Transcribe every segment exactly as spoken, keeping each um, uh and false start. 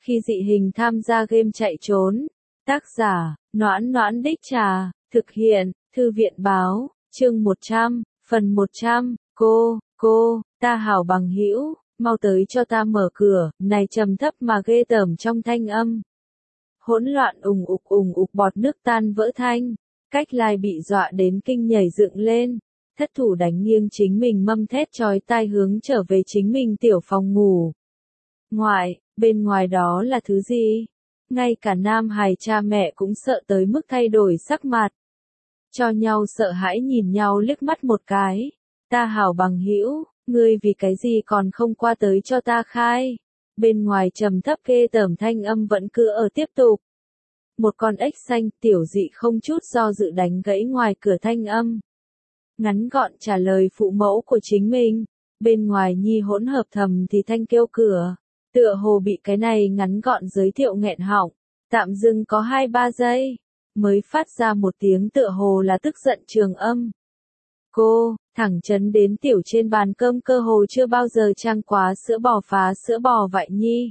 Khi dị hình tham gia game chạy trốn. Tác giả, Noãn Noãn Đích Trà, thực hiện, Thư viện Báo, chương một trăm, phần một trăm, cô, cô, ta hảo bằng hữu, mau tới cho ta mở cửa, này trầm thấp mà ghê tởm trong thanh âm. Hỗn loạn ùng ục ùng ục bọt nước tan vỡ thanh, Cách Lai bị dọa đến kinh nhảy dựng lên, thất thủ đánh nghiêng chính mình mâm thét chói tai hướng trở về chính mình tiểu phòng ngủ. Ngoại, bên ngoài đó là thứ gì? Ngay cả Nam Hải cha mẹ cũng sợ tới mức thay đổi sắc mặt. Cho nhau sợ hãi nhìn nhau liếc mắt một cái. Ta hảo bằng hữu, ngươi vì cái gì còn không qua tới cho ta khai. Bên ngoài trầm thấp ghê tởm thanh âm vẫn cứ ở tiếp tục. Một con ếch xanh tiểu dị không chút do dự đánh gãy ngoài cửa thanh âm. Ngắn gọn trả lời phụ mẫu của chính mình. Bên ngoài nhi hỗn hợp thầm thì thanh kêu cửa. Tựa hồ bị cái này ngắn gọn giới thiệu nghẹn họng. Tạm dừng có hai ba giây. Mới phát ra một tiếng tựa hồ là tức giận trường âm. Cô, thẳng chấn đến tiểu trên bàn cơm cơ hồ chưa bao giờ trang quá sữa bò phá sữa bò vậy nhi.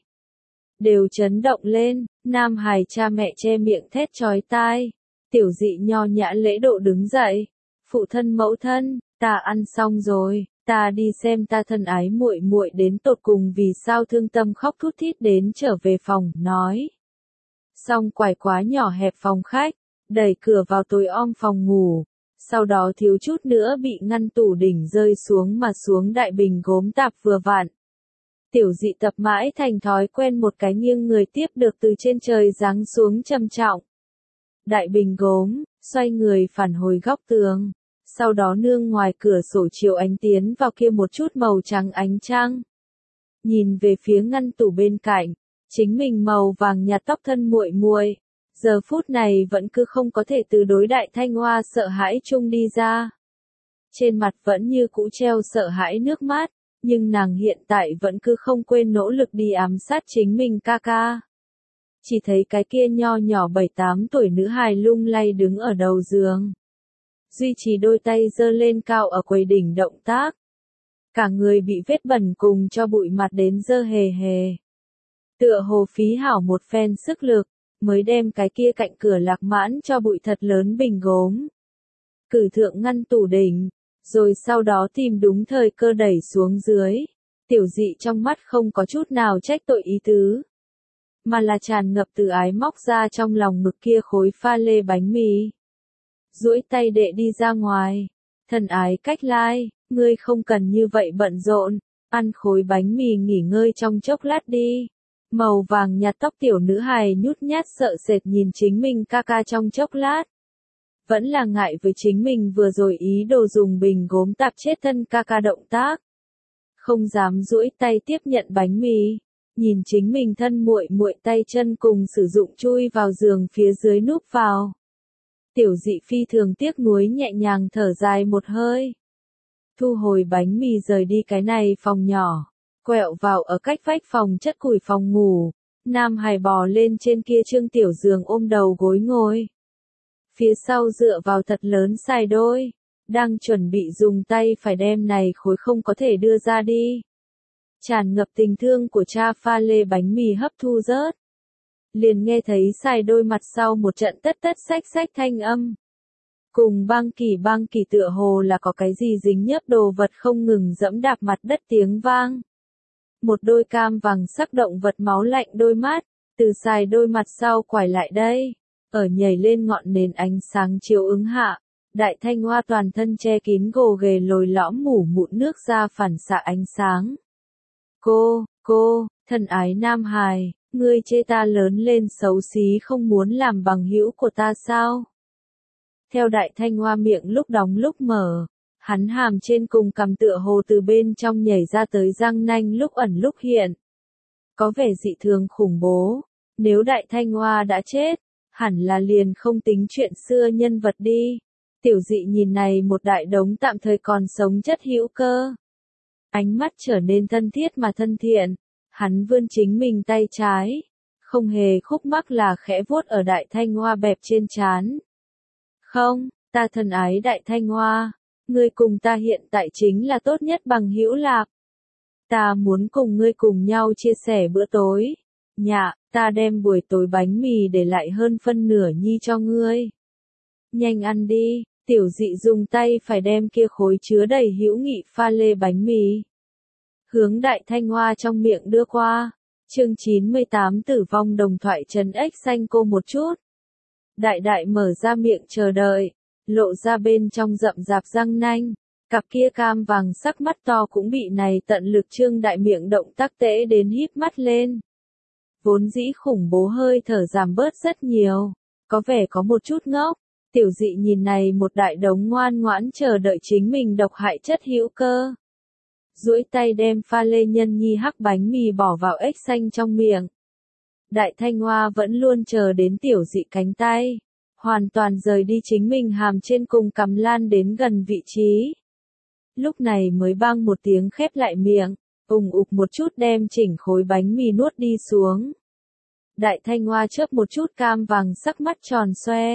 Đều chấn động lên, Nam Hải cha mẹ che miệng thét chói tai. Tiểu dị nho nhã lễ độ đứng dậy. Phụ thân mẫu thân, ta ăn xong rồi, ta đi xem ta thân ái muội muội đến tột cùng vì sao thương tâm khóc thút thít đến trở về phòng, nói. Xong quải quá nhỏ hẹp phòng khách, đẩy cửa vào tối om phòng ngủ. Sau đó thiếu chút nữa bị ngăn tủ đỉnh rơi xuống mà xuống đại bình gốm tạp vừa vặn. Tiểu dị tập mãi thành thói quen một cái nghiêng người tiếp được từ trên trời giáng xuống trầm trọng. Đại bình gốm, xoay người phản hồi góc tường. Sau đó nương ngoài cửa sổ chiếu ánh tiến vào kia một chút màu trắng ánh trăng. Nhìn về phía ngăn tủ bên cạnh, chính mình màu vàng nhạt tóc thân muội muội, giờ phút này vẫn cứ không có thể từ đối đại thanh hoa sợ hãi chung đi ra. Trên mặt vẫn như cũ treo sợ hãi nước mắt, nhưng nàng hiện tại vẫn cứ không quên nỗ lực đi ám sát chính mình ca ca. Chỉ thấy cái kia nho nhỏ bảy tám tuổi nữ hài lung lay đứng ở đầu giường. Duy trì đôi tay giơ lên cao ở quầy đỉnh động tác. Cả người bị vết bẩn cùng cho bụi mặt đến dơ hề hề. Tựa hồ phí hảo một phen sức lực, mới đem cái kia cạnh cửa lạc mãn cho bụi thật lớn bình gốm. Cử thượng ngăn tủ đỉnh, rồi sau đó tìm đúng thời cơ đẩy xuống dưới. Tiểu dị trong mắt không có chút nào trách tội ý tứ, mà là tràn ngập từ ái móc ra trong lòng ngực kia khối pha lê bánh mì. Duỗi tay đệ đi ra ngoài. Thân ái Cách Lai, ngươi không cần như vậy bận rộn, ăn khối bánh mì nghỉ ngơi trong chốc lát đi. Màu vàng nhạt tóc tiểu nữ hài nhút nhát sợ sệt nhìn chính mình ca ca trong chốc lát. Vẫn là ngại với chính mình vừa rồi ý đồ dùng bình gốm tạp chết thân ca ca động tác. Không dám duỗi tay tiếp nhận bánh mì, nhìn chính mình thân muội muội tay chân cùng sử dụng chui vào giường phía dưới núp vào. Tiểu dị phi thường tiếc nuối nhẹ nhàng thở dài một hơi. Thu hồi bánh mì rời đi cái này phòng nhỏ. Quẹo vào ở cách vách phòng chất củi phòng ngủ. Nam Hải bò lên trên kia trương tiểu giường ôm đầu gối ngồi. Phía sau dựa vào thật lớn xài đôi. Đang chuẩn bị dùng tay phải đem này khối không có thể đưa ra đi. Tràn ngập tình thương của cha pha lê bánh mì hấp thu rớt. Liền nghe thấy xài đôi mặt sau một trận tất tất xách xách thanh âm. Cùng băng kỳ băng kỳ tựa hồ là có cái gì dính nhớp đồ vật không ngừng dẫm đạp mặt đất tiếng vang. Một đôi cam vàng sắc động vật máu lạnh đôi mắt, từ xài đôi mặt sau quải lại đây. Ở nhảy lên ngọn nền ánh sáng chiếu ứng hạ, đại thanh hoa toàn thân che kín gồ ghề lồi lõm mủ mụn nước ra phản xạ ánh sáng. Cô, cô, thân ái Nam Hải, ngươi chê ta lớn lên xấu xí không muốn làm bằng hữu của ta sao? Theo đại thanh hoa miệng lúc đóng lúc mở, hắn hàm trên cùng cằm tựa hồ từ bên trong nhảy ra tới răng nanh lúc ẩn lúc hiện. Có vẻ dị thường khủng bố, nếu đại thanh hoa đã chết, hẳn là liền không tính chuyện xưa nhân vật đi. Tiểu dị nhìn này một đại đống tạm thời còn sống chất hữu cơ. Ánh mắt trở nên thân thiết mà thân thiện, hắn vươn chính mình tay trái, không hề khúc mắc là khẽ vuốt ở đại thanh hoa bẹp trên trán. Không, ta thân ái đại thanh hoa, ngươi cùng ta hiện tại chính là tốt nhất bằng hữu lạc. Ta muốn cùng ngươi cùng nhau chia sẻ bữa tối, Nhạ, ta đem buổi tối bánh mì để lại hơn phân nửa nhi cho ngươi. Nhanh ăn đi, tiểu dị dùng tay phải đem kia khối chứa đầy hữu nghị pha lê bánh mì. Hướng Đại Thanh Hoa trong miệng đưa qua. Chương chín mươi tám tử vong đồng thoại trấn ếch xanh cô một chút. Đại đại mở ra miệng chờ đợi, lộ ra bên trong rậm rạp răng nanh, cặp kia cam vàng sắc mắt to cũng bị này tận lực trương đại miệng động tác tễ đến híp mắt lên. Vốn dĩ khủng bố hơi thở giảm bớt rất nhiều, có vẻ có một chút ngốc, tiểu dị nhìn này một đại đống ngoan ngoãn chờ đợi chính mình độc hại chất hữu cơ. Duỗi tay đem pha lê nhân nhi hắc bánh mì bỏ vào ếch xanh trong miệng. Đại Thanh Hoa vẫn luôn chờ đến tiểu dị cánh tay, hoàn toàn rời đi chính mình hàm trên cùng cầm lan đến gần vị trí. Lúc này mới bang một tiếng khép lại miệng, ùng ục một chút đem chỉnh khối bánh mì nuốt đi xuống. Đại Thanh Hoa chớp một chút cam vàng sắc mắt tròn xoe.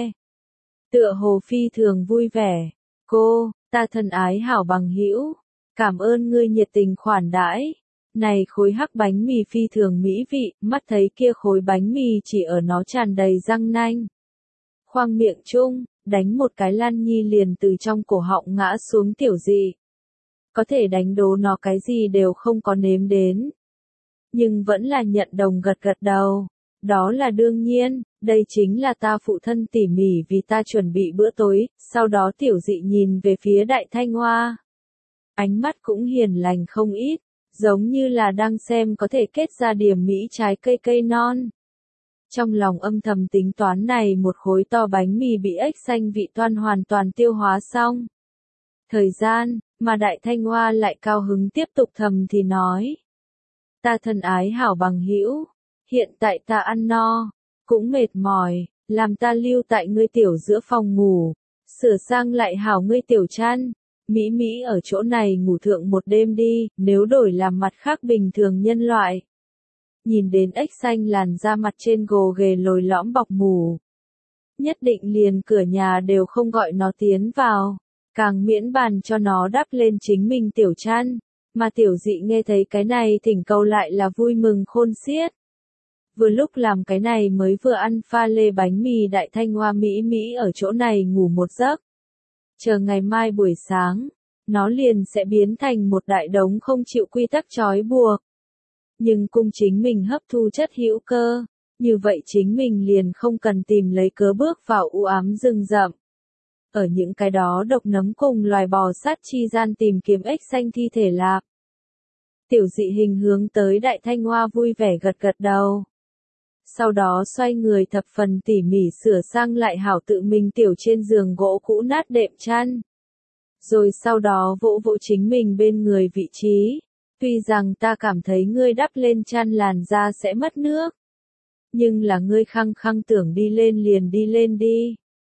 Tựa hồ phi thường vui vẻ. Cô, ta thân ái hảo bằng hữu, cảm ơn ngươi nhiệt tình khoản đãi. Này khối hắc bánh mì phi thường mỹ vị, mắt thấy kia khối bánh mì chỉ ở nó tràn đầy răng nanh. Khoang miệng chung, đánh một cái lăn nhi liền từ trong cổ họng ngã xuống tiểu dị. Có thể đánh đố nó cái gì đều không có nếm đến. Nhưng vẫn là nhận đồng gật gật đầu. Đó là đương nhiên, đây chính là ta phụ thân tỉ mỉ vì ta chuẩn bị bữa tối, sau đó tiểu dị nhìn về phía Đại Thanh Hoa. Ánh mắt cũng hiền lành không ít, giống như là đang xem có thể kết ra điểm mỹ trái cây cây non. Trong lòng âm thầm tính toán này một khối to bánh mì bị ếch xanh vị toan hoàn toàn tiêu hóa xong. Thời gian, mà Đại Thanh Hoa lại cao hứng tiếp tục thầm thì nói. Ta thân ái hảo bằng hữu, hiện tại ta ăn no, cũng mệt mỏi, làm ta lưu tại ngươi tiểu giữa phòng ngủ, sửa sang lại hảo ngươi tiểu chăn. Mỹ Mỹ ở chỗ này ngủ thượng một đêm đi, nếu đổi làm mặt khác bình thường nhân loại. Nhìn đến ếch xanh làn da mặt trên gồ ghề lồi lõm bọc mù. Nhất định liền cửa nhà đều không gọi nó tiến vào, càng miễn bàn cho nó đắp lên chính mình tiểu chăn. Mà tiểu dị nghe thấy cái này thỉnh cầu lại là vui mừng khôn xiết. Vừa lúc làm cái này mới vừa ăn pha lê bánh mì Đại Thanh Hoa Mỹ Mỹ ở chỗ này ngủ một giấc. Chờ ngày mai buổi sáng, nó liền sẽ biến thành một đại đống không chịu quy tắc trói buộc. Nhưng cung chính mình hấp thu chất hữu cơ, như vậy chính mình liền không cần tìm lấy cớ bước vào u ám rừng rậm. Ở những cái đó độc nấm cùng loài bò sát chi gian tìm kiếm ếch xanh thi thể lạc. Tiểu dị hình hướng tới Đại Thanh Hoa vui vẻ gật gật đầu. Sau đó xoay người thập phần tỉ mỉ sửa sang lại hảo tự mình tiểu trên giường gỗ cũ nát đệm chăn. Rồi sau đó vỗ vỗ chính mình bên người vị trí. Tuy rằng ta cảm thấy ngươi đắp lên chăn làn da sẽ mất nước. Nhưng là ngươi khăng khăng tưởng đi lên liền đi lên đi.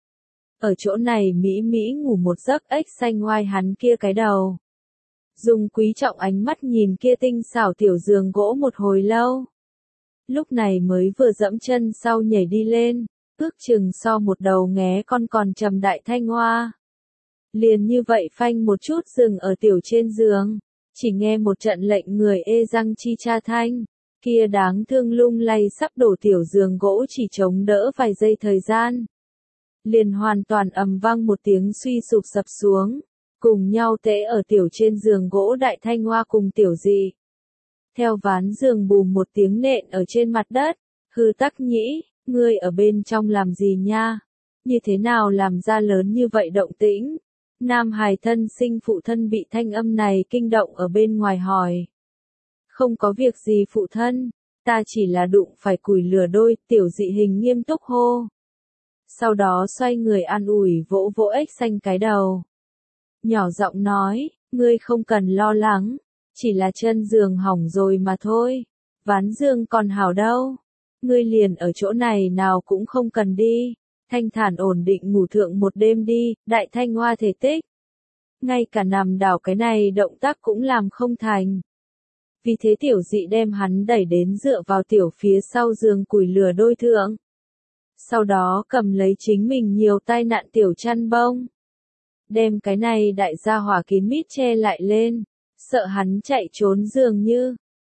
Ở chỗ này Mỹ Mỹ ngủ một giấc ếch xanh ngoai hắn kia cái đầu. Dùng quý trọng ánh mắt nhìn kia tinh xảo tiểu giường gỗ một hồi lâu. Lúc này mới vừa dẫm chân sau nhảy đi lên, ước chừng so một đầu nghé con còn trầm Đại Thanh Hoa. Liền như vậy phanh một chút dừng ở tiểu trên giường, chỉ nghe một trận lệnh người ê răng chi cha thanh, kia đáng thương lung lay sắp đổ tiểu giường gỗ chỉ chống đỡ vài giây thời gian. Liền hoàn toàn ầm vang một tiếng suy sụp sập xuống, cùng nhau tễ ở tiểu trên giường gỗ Đại Thanh Hoa cùng tiểu dị. Theo ván giường bùm một tiếng nện ở trên mặt đất, hư tắc nhĩ, ngươi ở bên trong làm gì nha? Như thế nào làm ra lớn như vậy động tĩnh? Nam hài thân sinh phụ thân bị thanh âm này kinh động ở bên ngoài hỏi. Không có việc gì phụ thân, ta chỉ là đụng phải củi lửa đôi, tiểu dị hình nghiêm túc hô. Sau đó xoay người an ủi vỗ vỗ ếch xanh cái đầu. Nhỏ giọng nói, ngươi không cần lo lắng. Chỉ là chân giường hỏng rồi mà thôi. Ván giường còn hảo đâu. Ngươi liền ở chỗ này nào cũng không cần đi. Thanh thản ổn định ngủ thượng một đêm đi, Đại Thanh Hoa thể tích. Ngay cả nằm đảo cái này động tác cũng làm không thành. Vì thế tiểu dị đem hắn đẩy đến dựa vào tiểu phía sau giường củi lửa đôi thượng. Sau đó cầm lấy chính mình nhiều tai nạn tiểu chăn bông. Đem cái này đại gia hỏa kín mít che lại lên. Sợ hắn chạy trốn dường như,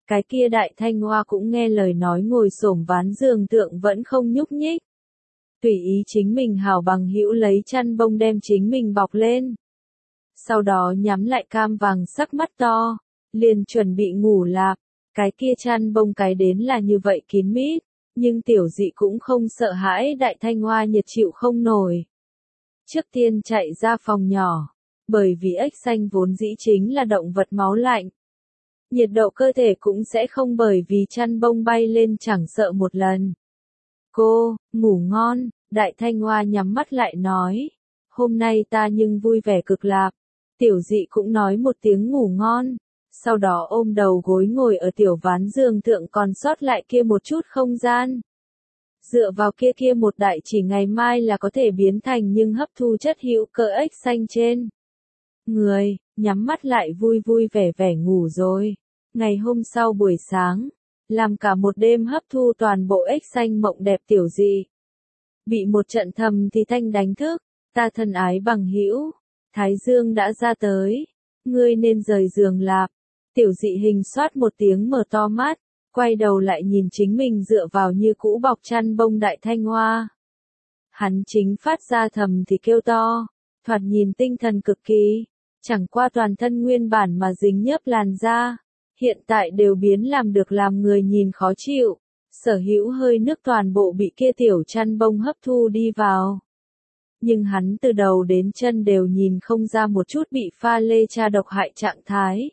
Cái kia Đại Thanh Hoa cũng nghe lời nói ngồi xổm ván giường thượng vẫn không nhúc nhích. Tùy ý chính mình hảo bằng hữu lấy chăn bông đem chính mình bọc lên. Sau đó nhắm lại cam vàng sắc mắt to, liền chuẩn bị ngủ lạp. Cái kia chăn bông cái đến là như vậy kín mít, nhưng tiểu dị cũng không sợ hãi Đại Thanh Hoa nhiệt chịu không nổi. Trước tiên chạy ra phòng nhỏ, bởi vì ếch xanh vốn dĩ chính là động vật máu lạnh. Nhiệt độ cơ thể cũng sẽ không bởi vì chăn bông bay lên chẳng sợ một lần. Cô, ngủ ngon, Đại Thanh Hoa nhắm mắt lại nói. Hôm nay ta nhưng vui vẻ cực lạp. Tiểu dị cũng nói một tiếng ngủ ngon. Sau đó ôm đầu gối ngồi ở tiểu ván giường thượng còn sót lại kia một chút không gian. Dựa vào kia kia một đại chỉ ngày mai là có thể biến thành nhưng hấp thu chất hữu cơ ếch xanh trên người, nhắm mắt lại vui vui vẻ vẻ ngủ rồi. Ngày hôm sau buổi sáng, làm cả một đêm hấp thu toàn bộ ếch xanh mộng đẹp tiểu dị. Bị một trận thầm thì thanh đánh thức, ta thân ái bằng hữu, Thái Dương đã ra tới, ngươi nên rời giường lạp. Tiểu dị hình soát một tiếng mở to mắt, quay đầu lại nhìn chính mình dựa vào như cũ bọc chăn bông Đại Thanh Hoa. Hắn chính phát ra thầm thì kêu to, thoạt nhìn tinh thần cực kỳ, chẳng qua toàn thân nguyên bản mà dính nhớp làn da, hiện tại đều biến làm được làm người nhìn khó chịu, sở hữu hơi nước toàn bộ bị kia tiểu chăn bông hấp thu đi vào. Nhưng hắn từ đầu đến chân đều nhìn không ra một chút bị pha lê tra độc hại trạng thái.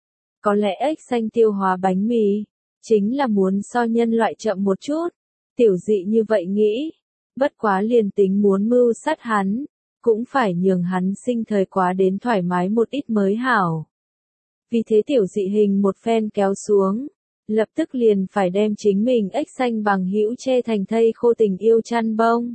Có lẽ ếch xanh tiêu hóa bánh mì, chính là muốn so nhân loại chậm một chút. Tiểu dị như vậy nghĩ, bất quá liền tính muốn mưu sát hắn, cũng phải nhường hắn sinh thời quá đến thoải mái một ít mới hảo. Vì thế tiểu dị hình một phen kéo xuống, lập tức liền phải đem chính mình ếch xanh bằng hữu che thành thây khô tình yêu chăn bông.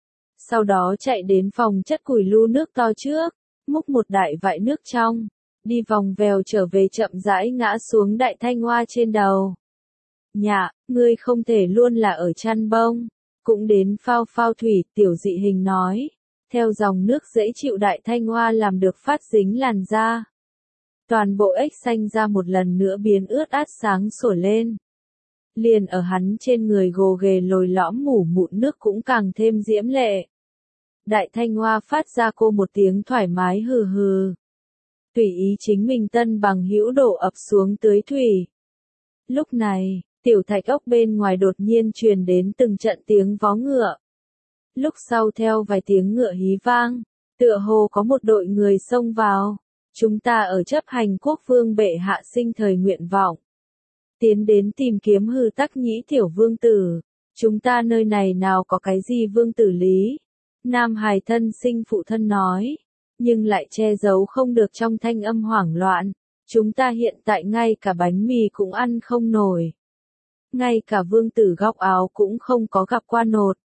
Sau đó chạy đến phòng chất củi lu nước to trước, múc một đại vại nước trong, đi vòng vèo trở về chậm rãi ngã xuống Đại Thanh Hoa trên đầu. Nhạ, ngươi không thể luôn là ở chăn bông, cũng đến phao phao thủy, tiểu dị hình nói, theo dòng nước dễ chịu Đại Thanh Hoa làm được phát dính làn da. Toàn bộ ếch xanh ra một lần nữa biến ướt át sáng sủa lên. Liền ở hắn trên người gồ ghề lồi lõm mủ mụn nước cũng càng thêm diễm lệ. Đại Thanh Hoa phát ra cô một tiếng thoải mái hừ hừ. Tùy ý chính mình tân bằng hữu đổ ập xuống tưới thủy. Lúc này, tiểu thạch ốc bên ngoài đột nhiên truyền đến từng trận tiếng vó ngựa. Lúc sau theo vài tiếng ngựa hí vang, tựa hồ có một đội người xông vào. Chúng ta ở chấp hành quốc vương bệ hạ sinh thời nguyện vọng. Tiến đến tìm kiếm hư tắc nhĩ tiểu vương tử. Chúng ta nơi này nào có cái gì vương tử lý. Nam hài thân sinh phụ thân nói. Nhưng lại che giấu không được trong thanh âm hoảng loạn. Chúng ta hiện tại ngay cả bánh mì cũng ăn không nổi. Ngay cả vương tử góc áo cũng không có gặp qua nột.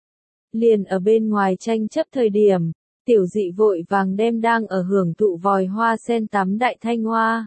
Liền ở bên ngoài tranh chấp thời điểm. Tiểu dị vội vàng đem đang ở hưởng thụ vòi hoa sen tắm Đại Thanh Hoa.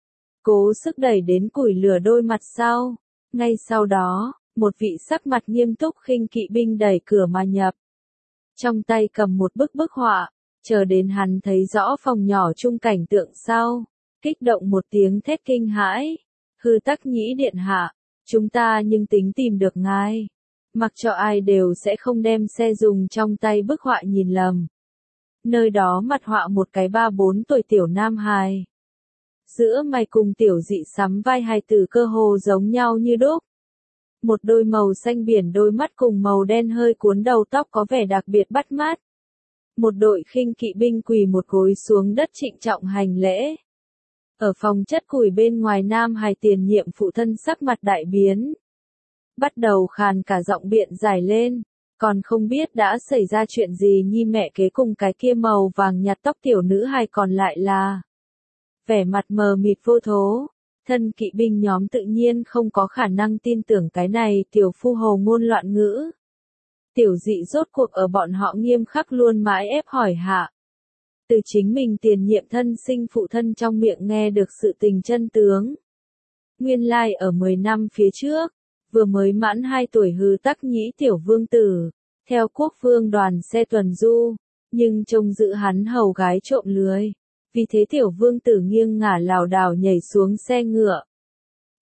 Cố sức đẩy đến củi lửa đôi mặt sau. Ngay sau đó, một vị sắc mặt nghiêm túc khinh kỵ binh đẩy cửa mà nhập. Trong tay cầm một bức bức họa, chờ đến hắn thấy rõ phòng nhỏ chung cảnh tượng sau. Kích động một tiếng thét kinh hãi. Hư tắc nhĩ điện hạ, chúng ta nhưng tính tìm được ngài. Mặc cho ai đều sẽ không đem xe dùng trong tay bức họa nhìn lầm. Nơi đó mặt họa một cái ba bốn tuổi tiểu nam hài. Giữa mày cùng tiểu dị sắm vai hai từ cơ hồ giống nhau như đúc. Một đôi màu xanh biển đôi mắt cùng màu đen hơi cuốn đầu tóc có vẻ đặc biệt bắt mắt. Một đội khinh kỵ binh quỳ một gối xuống đất trịnh trọng hành lễ. Ở phòng chất củi bên ngoài nam hài tiền nhiệm phụ thân sắc mặt đại biến. Bắt đầu khàn cả giọng biện giải lên. Còn không biết đã xảy ra chuyện gì nhi mẹ kế cùng cái kia màu vàng nhạt tóc tiểu nữ hài còn lại là. Vẻ mặt mờ mịt vô thố. Thân kỵ binh nhóm tự nhiên không có khả năng tin tưởng cái này tiểu phu hồ ngôn loạn ngữ. Tiểu dị rốt cuộc ở bọn họ nghiêm khắc luôn mãi ép hỏi hạ. Từ chính mình tiền nhiệm thân sinh phụ thân trong miệng nghe được sự tình chân tướng. Nguyên lai like ở mười năm phía trước. Vừa mới mãn hai tuổi hư tắc nhĩ tiểu vương tử, theo quốc vương đoàn xe tuần du, nhưng trông giữ hắn hầu gái trộm lưới. Vì thế tiểu vương tử nghiêng ngả lảo đảo nhảy xuống xe ngựa.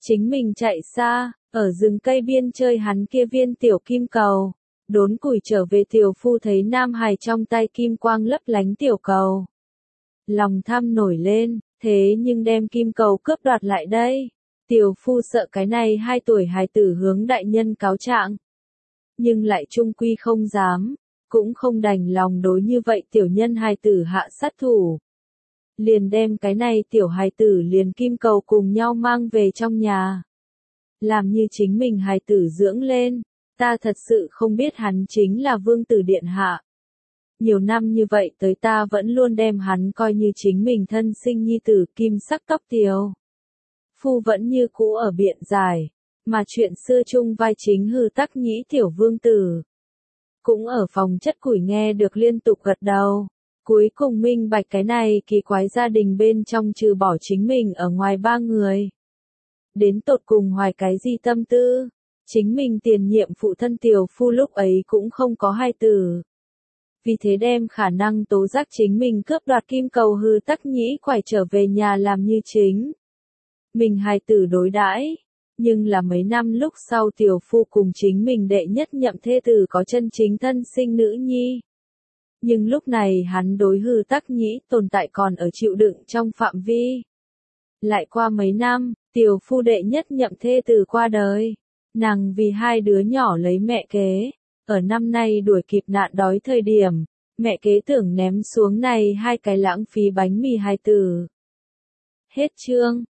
Chính mình chạy xa, ở rừng cây biên chơi hắn kia viên tiểu kim cầu. Đốn củi trở về tiểu phu thấy nam hài trong tay kim quang lấp lánh tiểu cầu. Lòng tham nổi lên, thế nhưng đem kim cầu cướp đoạt lại đây. Tiểu phu sợ cái này hai tuổi hài tử hướng đại nhân cáo trạng. Nhưng lại trung quy không dám, cũng không đành lòng đối như vậy tiểu nhân hài tử hạ sát thủ. Liền đem cái này tiểu hài tử liền kim cầu cùng nhau mang về trong nhà. Làm như chính mình hài tử dưỡng lên, ta thật sự không biết hắn chính là vương tử điện hạ. Nhiều năm như vậy tới ta vẫn luôn đem hắn coi như chính mình thân sinh nhi tử kim sắc tóc tiều. Phu vẫn như cũ ở biện giải, mà chuyện xưa chung vai chính hư tắc nhĩ tiểu vương tử. Cũng ở phòng chất củi nghe được liên tục gật đầu. Cuối cùng minh bạch cái này kỳ quái gia đình bên trong trừ bỏ chính mình ở ngoài ba người. Đến tột cùng hoài cái gì tâm tư, chính mình tiền nhiệm phụ thân tiểu phu lúc ấy cũng không có hai tử. Vì thế đem khả năng tố giác chính mình cướp đoạt kim cầu hư tắc nhĩ quải trở về nhà làm như chính. Mình hài tử đối đãi, nhưng là mấy năm lúc sau tiểu phu cùng chính mình đệ nhất nhậm thê tử có chân chính thân sinh nữ nhi. Nhưng lúc này hắn đối hư tắc nhĩ tồn tại còn ở chịu đựng trong phạm vi. Lại qua mấy năm, tiểu phu đệ nhất nhậm thê tử qua đời. Nàng vì hai đứa nhỏ lấy mẹ kế. Ở năm nay đuổi kịp nạn đói thời điểm, mẹ kế tưởng ném xuống này hai cái lãng phí bánh mì hài tử. Hết chương.